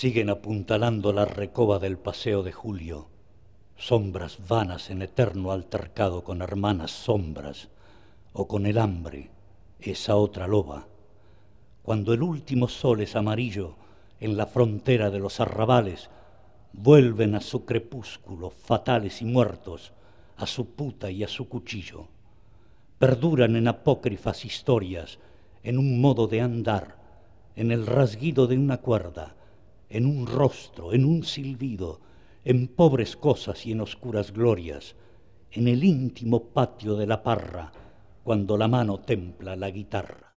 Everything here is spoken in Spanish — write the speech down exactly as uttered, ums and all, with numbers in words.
Siguen apuntalando la recoba del paseo de Julio, sombras vanas en eterno altercado con hermanas sombras, o con el hambre, esa otra loba. Cuando el último sol es amarillo en la frontera de los arrabales, vuelven a su crepúsculo fatales y muertos, a su puta y a su cuchillo. Perduran en apócrifas historias, en un modo de andar, en el rasguido de una cuerda, en un rostro, en un silbido, en pobres cosas y en oscuras glorias, en el íntimo patio de la parra, cuando la mano templa la guitarra.